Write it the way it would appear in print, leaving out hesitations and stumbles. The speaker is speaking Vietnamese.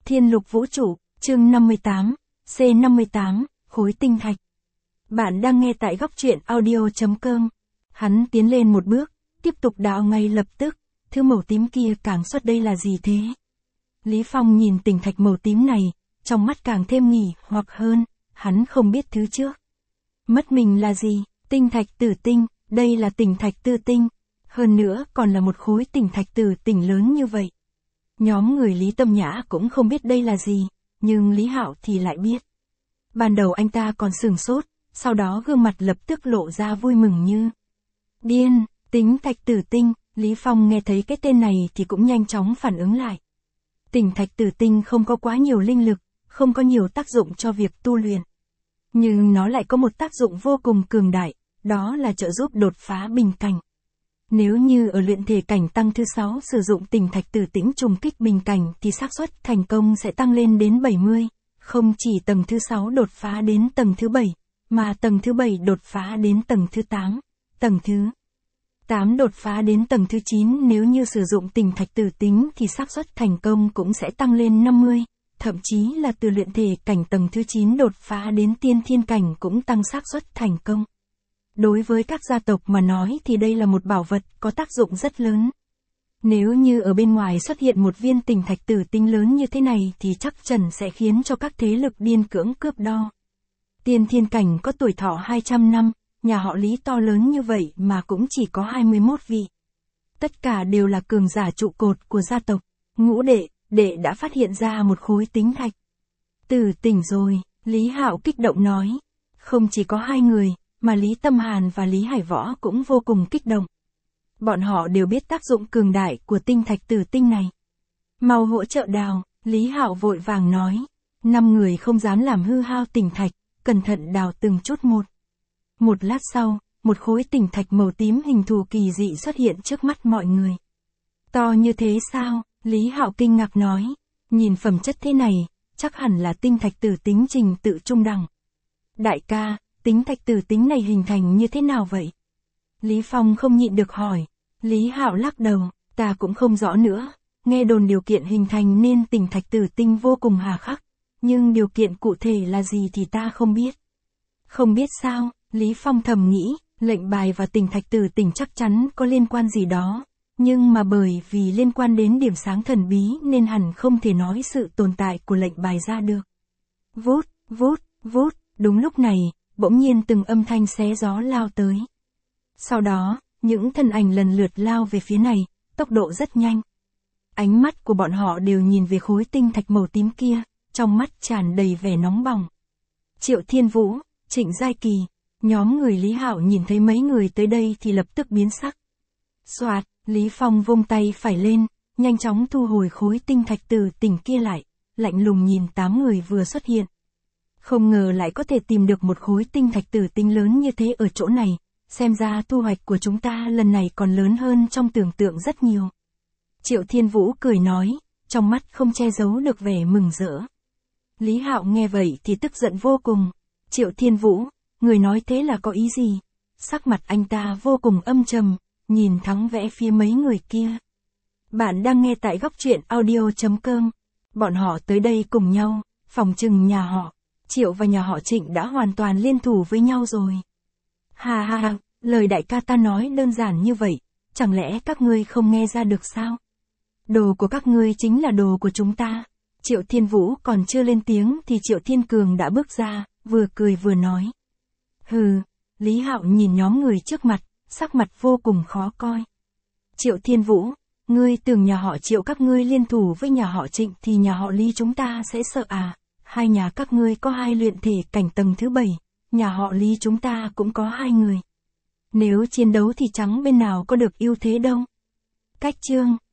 Thiên lục vũ trụ, chương 58, C58, khối tinh thạch. Bạn đang nghe tại góc truyện audio.com. Hắn tiến lên một bước, tiếp tục đào ngay lập tức, thứ màu tím kia càng xuất đây là gì thế? Lý Phong nhìn tinh thạch màu tím này, trong mắt càng thêm nghỉ hoặc hơn, hắn không biết thứ trước. Mất mình là gì? Tinh thạch tử tinh, đây là tinh thạch tư tinh, hơn nữa còn là một khối tinh thạch tử tinh lớn như vậy. Nhóm người Lý Tâm Nhã cũng không biết đây là gì, nhưng Lý Hạo thì lại biết. Ban đầu anh ta còn sửng sốt, sau đó gương mặt lập tức lộ ra vui mừng như điên. Tinh thạch tử tinh, Lý Phong nghe thấy cái tên này thì cũng nhanh chóng phản ứng lại. Tinh thạch tử tinh không có quá nhiều linh lực, không có nhiều tác dụng cho việc tu luyện. Nhưng nó lại có một tác dụng vô cùng cường đại, đó là trợ giúp đột phá bình cảnh. Nếu như ở luyện thể cảnh tầng thứ 6 sử dụng tinh thạch tử tĩnh trùng kích bình cảnh thì xác suất thành công sẽ tăng lên đến 70, không chỉ tầng thứ 6 đột phá đến tầng thứ 7, mà tầng thứ 7 đột phá đến tầng thứ 8, tầng thứ 8 đột phá đến tầng thứ 9 nếu như sử dụng tinh thạch tử tĩnh thì xác suất thành công cũng sẽ tăng lên 50, thậm chí là từ luyện thể cảnh tầng thứ 9 đột phá đến tiên thiên cảnh cũng tăng xác suất thành công. Đối với các gia tộc mà nói thì đây là một bảo vật có tác dụng rất lớn. Nếu như ở bên ngoài xuất hiện một viên tinh thạch tử tinh lớn như thế này thì chắc chắn sẽ khiến cho các thế lực điên cưỡng cướp đo. Tiên thiên cảnh có tuổi thọ 200 năm, nhà họ Lý to lớn như vậy mà cũng chỉ có 21 vị. Tất cả đều là cường giả trụ cột của gia tộc. Ngũ đệ đã phát hiện ra một khối tinh thạch. Tử tỉnh rồi, Lý Hạo kích động nói. Không chỉ có hai người, mà Lý Tâm Hàn và Lý Hải Võ cũng vô cùng kích động. Bọn họ đều biết tác dụng cường đại của tinh thạch tử tinh này. Mau hỗ trợ đào, Lý Hạo vội vàng nói. 5 người không dám làm hư hao tinh thạch, cẩn thận đào từng chút một. Một lát sau, một khối tinh thạch màu tím hình thù kỳ dị xuất hiện trước mắt mọi người. To như thế sao? Lý Hạo kinh ngạc nói. Nhìn phẩm chất thế này, chắc hẳn là tinh thạch tử tính trình tự trung đẳng. Đại ca, tinh thạch tử tính này hình thành như thế nào vậy? Lý Phong không nhịn được hỏi. Lý Hạo lắc đầu, ta cũng không rõ nữa. Nghe đồn điều kiện hình thành nên tinh thạch tử tinh vô cùng hà khắc, nhưng điều kiện cụ thể là gì thì ta không biết. Không biết sao? Lý Phong thầm nghĩ, lệnh bài và tinh thạch tử tinh chắc chắn có liên quan gì đó, nhưng mà bởi vì liên quan đến điểm sáng thần bí nên hẳn không thể nói sự tồn tại của lệnh bài ra được. Vút, vút, vút, đúng lúc này, bỗng nhiên từng âm thanh xé gió lao tới. Sau đó, những thân ảnh lần lượt lao về phía này, tốc độ rất nhanh. Ánh mắt của bọn họ đều nhìn về khối tinh thạch màu tím kia, trong mắt tràn đầy vẻ nóng bỏng. Triệu Thiên Vũ, Trịnh Giai Kỳ, nhóm người Lý Hạo nhìn thấy mấy người tới đây thì lập tức biến sắc. Soạt, Lý Phong vung tay phải lên, nhanh chóng thu hồi khối tinh thạch tử tinh kia lại, lạnh lùng nhìn 8 người vừa xuất hiện. Không ngờ lại có thể tìm được một khối tinh thạch tử tinh lớn như thế ở chỗ này, xem ra thu hoạch của chúng ta lần này còn lớn hơn trong tưởng tượng rất nhiều. Triệu Thiên Vũ cười nói, trong mắt không che giấu được vẻ mừng rỡ. Lý Hạo nghe vậy thì tức giận vô cùng. Triệu Thiên Vũ, người nói thế là có ý gì? Sắc mặt anh ta vô cùng âm trầm, nhìn thẳng vẽ phía mấy người kia. Bạn đang nghe tại góc truyện audio.com. Bọn họ tới đây cùng nhau, phòng trừng nhà họ Triệu và nhà họ Trịnh đã hoàn toàn liên thủ với nhau rồi. Ha ha ha, lời đại ca ta nói đơn giản như vậy, chẳng lẽ các ngươi không nghe ra được sao? Đồ của các ngươi chính là đồ của chúng ta. Triệu Thiên Vũ còn chưa lên tiếng thì Triệu Thiên Cường đã bước ra, vừa cười vừa nói. Hừ, Lý Hạo nhìn nhóm người trước mặt, sắc mặt vô cùng khó coi. Triệu Thiên Vũ, ngươi tưởng nhà họ Triệu các ngươi liên thủ với nhà họ Trịnh thì nhà họ Lý chúng ta sẽ sợ à? Hai nhà các ngươi có 2 luyện thể cảnh tầng thứ 7, nhà họ Lý chúng ta cũng có 2 người. Nếu chiến đấu thì chẳng bên nào có được ưu thế đâu. Cách chương